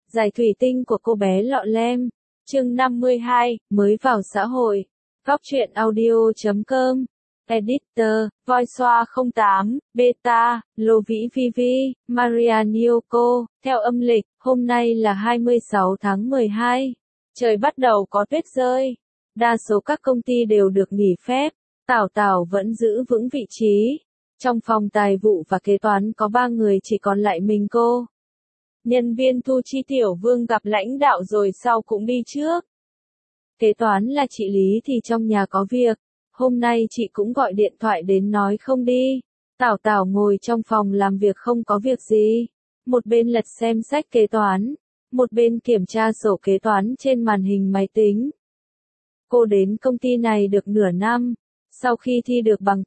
Giải thủy tinh của cô bé lọ lem. Chương 52, mới vào xã hội. Góc truyện audio.com. Editor, Voiceoa 08, Beta, Lô Vĩ Vivi, Maria Nyoko. Theo âm lịch, hôm nay là 26 tháng 12. Trời bắt đầu có tuyết rơi. Đa số các công ty đều được nghỉ phép. Tảo vẫn giữ vững vị trí. Trong phòng tài vụ và kế toán có 3 người, chỉ còn lại mình cô. Nhân viên thu chi Tiểu Vương gặp lãnh đạo rồi sau cũng đi trước. Kế toán là chị Lý thì trong nhà có việc. Hôm nay chị cũng gọi điện thoại đến nói không đi. Tảo ngồi trong phòng làm việc không có việc gì. Một bên lật xem sách kế toán. Một bên kiểm tra sổ kế toán trên màn hình máy tính. Cô đến công ty này được nửa năm. Sau khi thi được bằng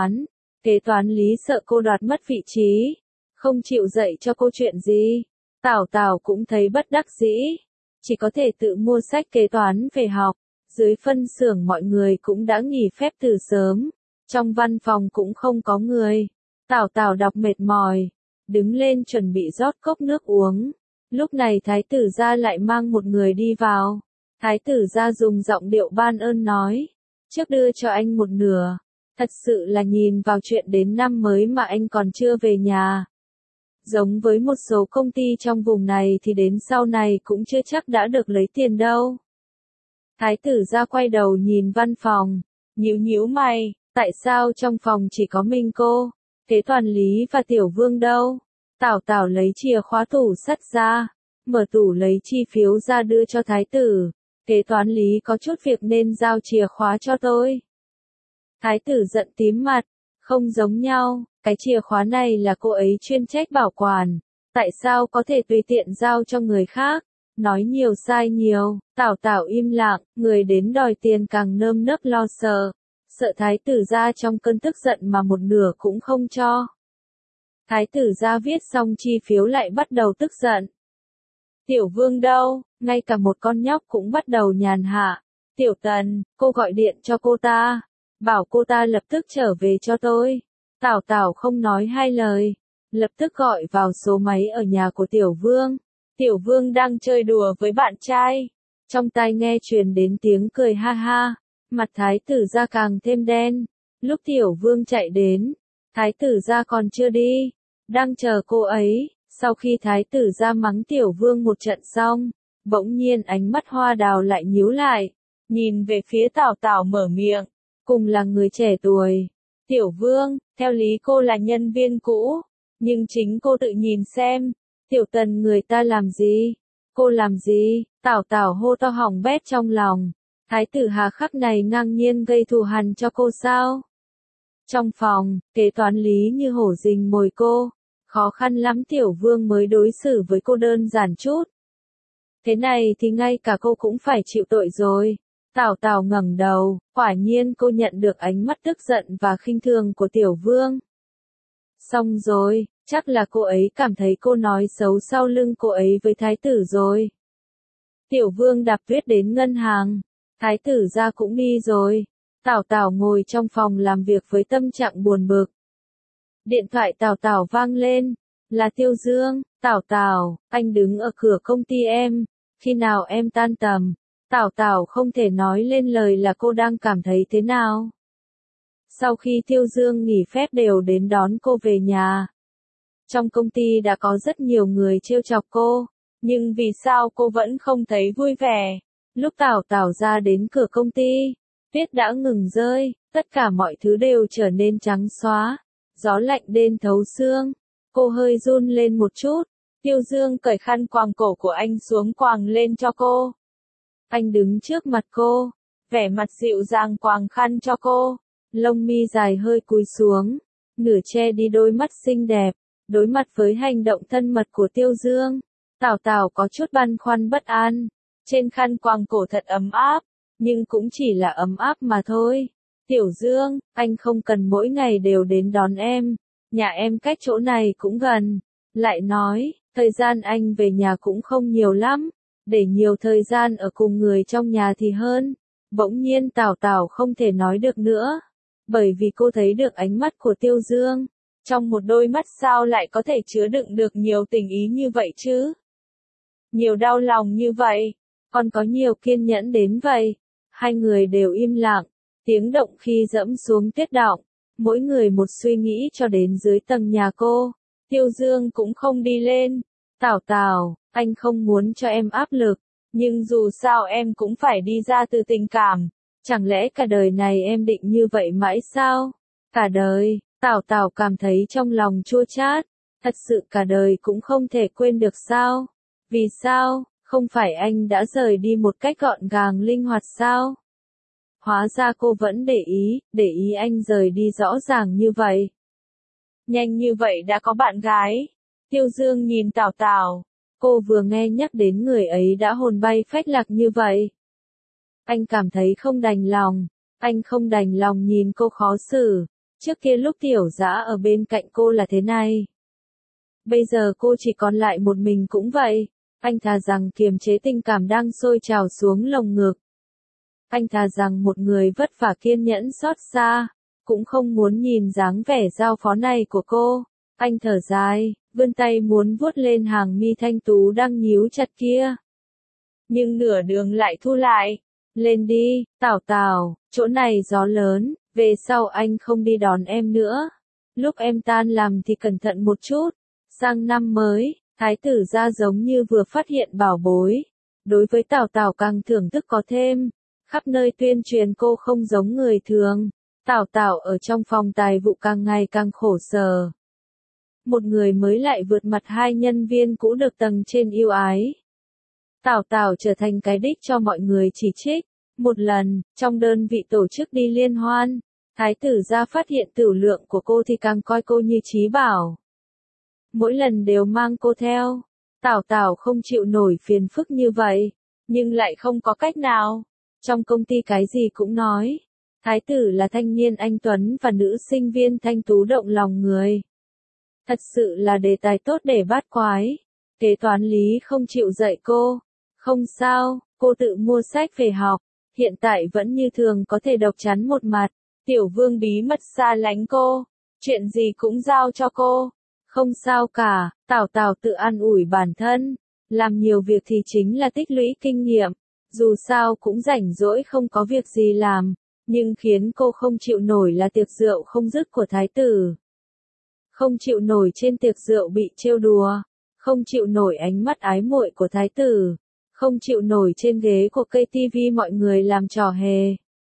kế toán Lý sợ cô đoạt mất vị trí. Không chịu dạy cho cô chuyện gì. Tảo cũng thấy bất đắc dĩ. Chỉ có thể tự mua sách kế toán về học. Dưới phân xưởng mọi người cũng đã nghỉ phép từ sớm. Trong văn phòng cũng không có người. Tảo đọc mệt mỏi. Đứng lên chuẩn bị rót cốc nước uống. Lúc này thái tử gia lại mang một người đi vào. Thái tử gia dùng giọng điệu ban ơn nói. Trước đưa cho anh một nửa. Thật sự là nhìn vào chuyện đến năm mới mà anh còn chưa về nhà. Giống với một số công ty trong vùng này thì đến sau này cũng chưa chắc đã được lấy tiền đâu. Thái tử gia quay đầu nhìn văn phòng, nhíu mày, tại sao trong phòng chỉ có mình cô, kế toán Lý và Tiểu Vương đâu? Tảo lấy chìa khóa tủ sắt ra, mở tủ lấy chi phiếu ra đưa cho thái tử, kế toán Lý có chút việc nên giao chìa khóa cho tôi. Thái tử giận tím mặt, không giống nhau, cái chìa khóa này là cô ấy chuyên trách bảo quản, tại sao có thể tùy tiện giao cho người khác? Nói nhiều sai nhiều, Tảo im lặng, người đến đòi tiền càng nơm nớp lo sợ. Sợ thái tử gia trong cơn tức giận mà một nửa cũng không cho. Thái tử gia viết xong chi phiếu lại bắt đầu tức giận. Tiểu Vương đâu, ngay cả một con nhóc cũng bắt đầu nhàn hạ. Tiểu Tần, cô gọi điện cho cô ta, bảo cô ta lập tức trở về cho tôi. Tảo không nói hai lời, lập tức gọi vào số máy ở nhà của Tiểu Vương. Tiểu Vương đang chơi đùa với bạn trai. Trong tai nghe truyền đến tiếng cười ha ha. Mặt thái tử gia càng thêm đen. Lúc Tiểu Vương chạy đến, thái tử gia còn chưa đi. Đang chờ cô ấy. Sau khi thái tử gia mắng Tiểu Vương một trận xong, bỗng nhiên ánh mắt hoa đào lại nhíu lại. Nhìn về phía Tảo mở miệng. Cùng là người trẻ tuổi. Tiểu Vương, theo lý cô là nhân viên cũ. Nhưng chính cô tự nhìn xem. Tiểu Tần người ta làm gì? Cô làm gì? Tảo hô to hỏng bét trong lòng. Thái tử hà khắc này ngang nhiên gây thù hằn cho cô sao? Trong phòng, kế toán Lý như hổ rình mồi cô. Khó khăn lắm Tiểu Vương mới đối xử với cô đơn giản chút. Thế này thì ngay cả cô cũng phải chịu tội rồi. Tảo ngẩng đầu, quả nhiên cô nhận được ánh mắt tức giận và khinh thường của Tiểu Vương. Xong rồi, chắc là cô ấy cảm thấy cô nói xấu sau lưng cô ấy với thái tử rồi. Tiểu Vương đạp tuyết đến ngân hàng, thái tử gia cũng đi rồi. Tảo ngồi trong phòng làm việc với tâm trạng buồn bực. Điện thoại Tảo vang lên, là Tiêu Dương. Tảo, anh đứng ở cửa công ty em, khi nào em tan tầm? Tảo không thể nói lên lời là cô đang cảm thấy thế nào. Sau khi Tiêu Dương nghỉ phép đều đến đón cô về nhà. Trong công ty đã có rất nhiều người trêu chọc cô, nhưng vì sao cô vẫn không thấy vui vẻ? Lúc Tảo ra đến cửa công ty, tuyết đã ngừng rơi, tất cả mọi thứ đều trở nên trắng xóa, gió lạnh đến thấu xương. Cô hơi run lên một chút. Tiêu Dương cởi khăn quàng cổ của anh xuống quàng lên cho cô. Anh đứng trước mặt cô, vẻ mặt dịu dàng quàng khăn cho cô, lông mi dài hơi cúi xuống, nửa che đi đôi mắt xinh đẹp. Đối mặt với hành động thân mật của Tiêu Dương, Tảo có chút băn khoăn bất an. Trên khăn quàng cổ thật ấm áp, nhưng cũng chỉ là ấm áp mà thôi. Tiểu Dương, anh không cần mỗi ngày đều đến đón em, nhà em cách chỗ này cũng gần. Lại nói, thời gian anh về nhà cũng không nhiều lắm, để nhiều thời gian ở cùng người trong nhà thì hơn. Bỗng nhiên Tảo không thể nói được nữa, bởi vì cô thấy được ánh mắt của Tiêu Dương. Trong một đôi mắt sao lại có thể chứa đựng được nhiều tình ý như vậy chứ? Nhiều đau lòng như vậy, còn có nhiều kiên nhẫn đến vậy. Hai người đều im lặng, tiếng động khi dẫm xuống tuyết đọng, mỗi người một suy nghĩ cho đến dưới tầng nhà cô. Tiêu Dương cũng không đi lên. Tảo Tảo, anh không muốn cho em áp lực, nhưng dù sao em cũng phải đi ra từ tình cảm. Chẳng lẽ cả đời này em định như vậy mãi sao? Cả đời, Tảo Tảo cảm thấy trong lòng chua chát. Thật sự cả đời cũng không thể quên được sao? Vì sao? Không phải anh đã rời đi một cách gọn gàng linh hoạt sao? Hóa ra cô vẫn để ý anh rời đi rõ ràng như vậy. Nhanh như vậy đã có bạn gái. Tiêu Dương nhìn Tảo Tảo. Cô vừa nghe nhắc đến người ấy đã hồn bay phách lạc như vậy. Anh cảm thấy không đành lòng. Anh không đành lòng nhìn cô khó xử. Trước kia lúc Tiểu Dã ở bên cạnh cô là thế này. Bây giờ cô chỉ còn lại một mình cũng vậy. Anh thà rằng kiềm chế tình cảm đang sôi trào xuống lồng ngực. Anh thà rằng một người vất vả kiên nhẫn xót xa, cũng không muốn nhìn dáng vẻ giao phó này của cô. Anh thở dài, vươn tay muốn vuốt lên hàng mi thanh tú đang nhíu chặt kia. Nhưng nửa đường lại thu lại. Lên đi, Tảo Tảo, chỗ này gió lớn, về sau anh không đi đón em nữa. Lúc em tan làm thì cẩn thận một chút. Sang năm mới, Thái tử gia giống như vừa phát hiện bảo bối. Đối với Tảo Tảo càng thưởng thức có thêm. Khắp nơi tuyên truyền cô không giống người thường. Tảo Tảo ở trong phòng tài vụ càng ngày càng khổ sở. Một người mới lại vượt mặt hai nhân viên cũ được tầng trên yêu ái. Tảo Tảo trở thành cái đích cho mọi người chỉ trích. Một lần, trong đơn vị tổ chức đi liên hoan, Thái tử gia phát hiện tửu lượng của cô thì càng coi cô như trí bảo. Mỗi lần đều mang cô theo. Tảo Tảo không chịu nổi phiền phức như vậy, nhưng lại không có cách nào. Trong công ty cái gì cũng nói. Thái tử là thanh niên anh tuấn và nữ sinh viên thanh tú động lòng người. Thật sự là đề tài tốt để bát quái. Kế toán lý không chịu dạy cô. Không sao, cô tự mua sách về học. Hiện tại vẫn như thường có thể độc chắn một mặt. Tiểu Vương bí mật xa lánh cô. Chuyện gì cũng giao cho cô. Không sao cả, Tảo Tảo tự an ủi bản thân. Làm nhiều việc thì chính là tích lũy kinh nghiệm. Dù sao cũng rảnh rỗi không có việc gì làm. Nhưng khiến cô không chịu nổi là tiệc rượu không dứt của Thái tử. Không chịu nổi trên tiệc rượu bị trêu đùa. Không chịu nổi ánh mắt ái muội của Thái tử. Không chịu nổi trên ghế của cây tivi mọi người làm trò hề.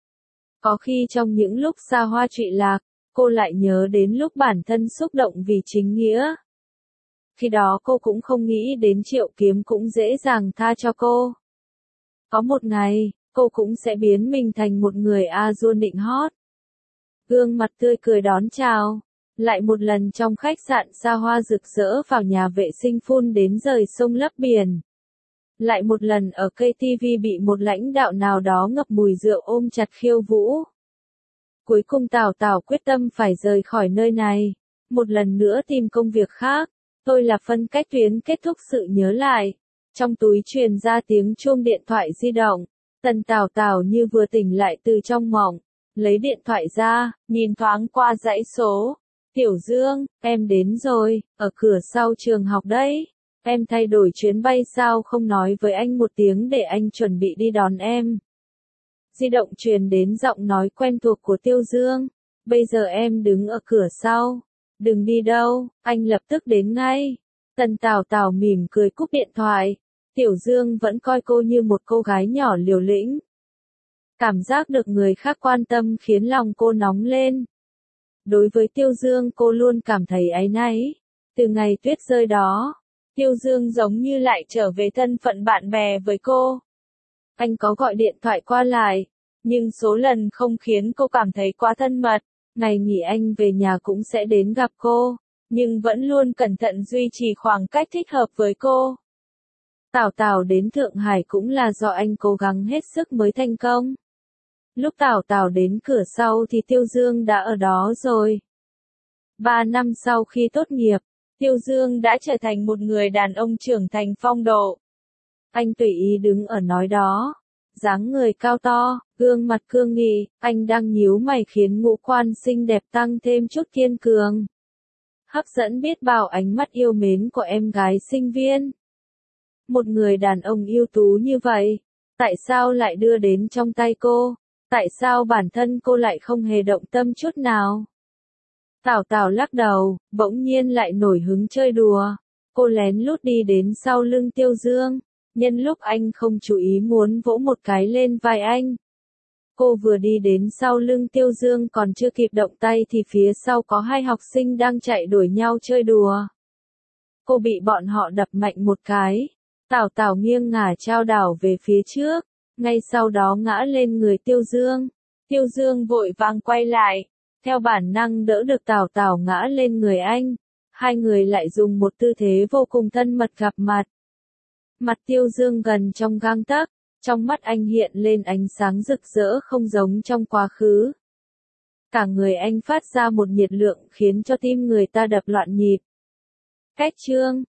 Có khi trong những lúc xa hoa trụy lạc, cô lại nhớ đến lúc bản thân xúc động vì chính nghĩa. Khi đó cô cũng không nghĩ đến Triệu Kiếm cũng dễ dàng tha cho cô. Có một ngày, cô cũng sẽ biến mình thành một người A-dua nịnh hót. Gương mặt tươi cười đón chào. Lại một lần trong khách sạn xa hoa rực rỡ vào nhà vệ sinh phun đến rời sông lấp biển. Lại một lần ở cây TV bị một lãnh đạo nào đó ngập mùi rượu ôm chặt khiêu vũ. Cuối cùng Tảo Tảo quyết tâm phải rời khỏi nơi này. Một lần nữa tìm công việc khác. Tôi là phân cách tuyến kết thúc sự nhớ lại. Trong túi truyền ra tiếng chuông điện thoại di động. Tần Tảo Tảo như vừa tỉnh lại từ trong mộng. Lấy điện thoại ra, nhìn thoáng qua dãy số. Tiểu Dương, em đến rồi, ở cửa sau trường học đấy. Em thay đổi chuyến bay sao không nói với anh một tiếng để anh chuẩn bị đi đón em. Di động truyền đến giọng nói quen thuộc của Tiêu Dương. Bây giờ em đứng ở cửa sau. Đừng đi đâu, anh lập tức đến ngay. Tần Tảo Tảo mỉm cười cúp điện thoại. Tiểu Dương vẫn coi cô như một cô gái nhỏ liều lĩnh. Cảm giác được người khác quan tâm khiến lòng cô nóng lên. Đối với Tiêu Dương cô luôn cảm thấy áy náy. Từ ngày tuyết rơi đó, Tiêu Dương giống như lại trở về thân phận bạn bè với cô. Anh có gọi điện thoại qua lại, nhưng số lần không khiến cô cảm thấy quá thân mật. Ngày nghỉ anh về nhà cũng sẽ đến gặp cô, nhưng vẫn luôn cẩn thận duy trì khoảng cách thích hợp với cô. Tảo Tảo đến Thượng Hải cũng là do anh cố gắng hết sức mới thành công. Lúc Tảo Tảo đến cửa sau thì Tiêu Dương đã ở đó rồi. 3 năm sau khi tốt nghiệp, Tiêu Dương đã trở thành một người đàn ông trưởng thành phong độ. Anh tùy ý đứng ở nói đó. Dáng người cao to, gương mặt cương nghị, anh đang nhíu mày khiến ngũ quan xinh đẹp tăng thêm chút kiên cường. Hấp dẫn biết bao ánh mắt yêu mến của em gái sinh viên. Một người đàn ông ưu tú như vậy, tại sao lại đưa đến trong tay cô? Tại sao bản thân cô lại không hề động tâm chút nào? Tào Tào lắc đầu, bỗng nhiên lại nổi hứng chơi đùa. Cô lén lút đi đến sau lưng Tiêu Dương, nhân lúc anh không chú ý muốn vỗ một cái lên vai anh. Cô vừa đi đến sau lưng Tiêu Dương còn chưa kịp động tay thì phía sau có hai học sinh đang chạy đuổi nhau chơi đùa. Cô bị bọn họ đập mạnh một cái. Tào Tào nghiêng ngả chao đảo về phía trước, ngay sau đó ngã lên người Tiêu Dương. Tiêu Dương vội vàng quay lại, theo bản năng đỡ được Tào Tào ngã lên người anh. Hai người lại dùng một tư thế vô cùng thân mật gặp mặt. Mặt Tiêu Dương gần trong gang tấc, trong mắt anh hiện lên ánh sáng rực rỡ không giống trong quá khứ. Cả người anh phát ra một nhiệt lượng khiến cho tim người ta đập loạn nhịp. Cách chương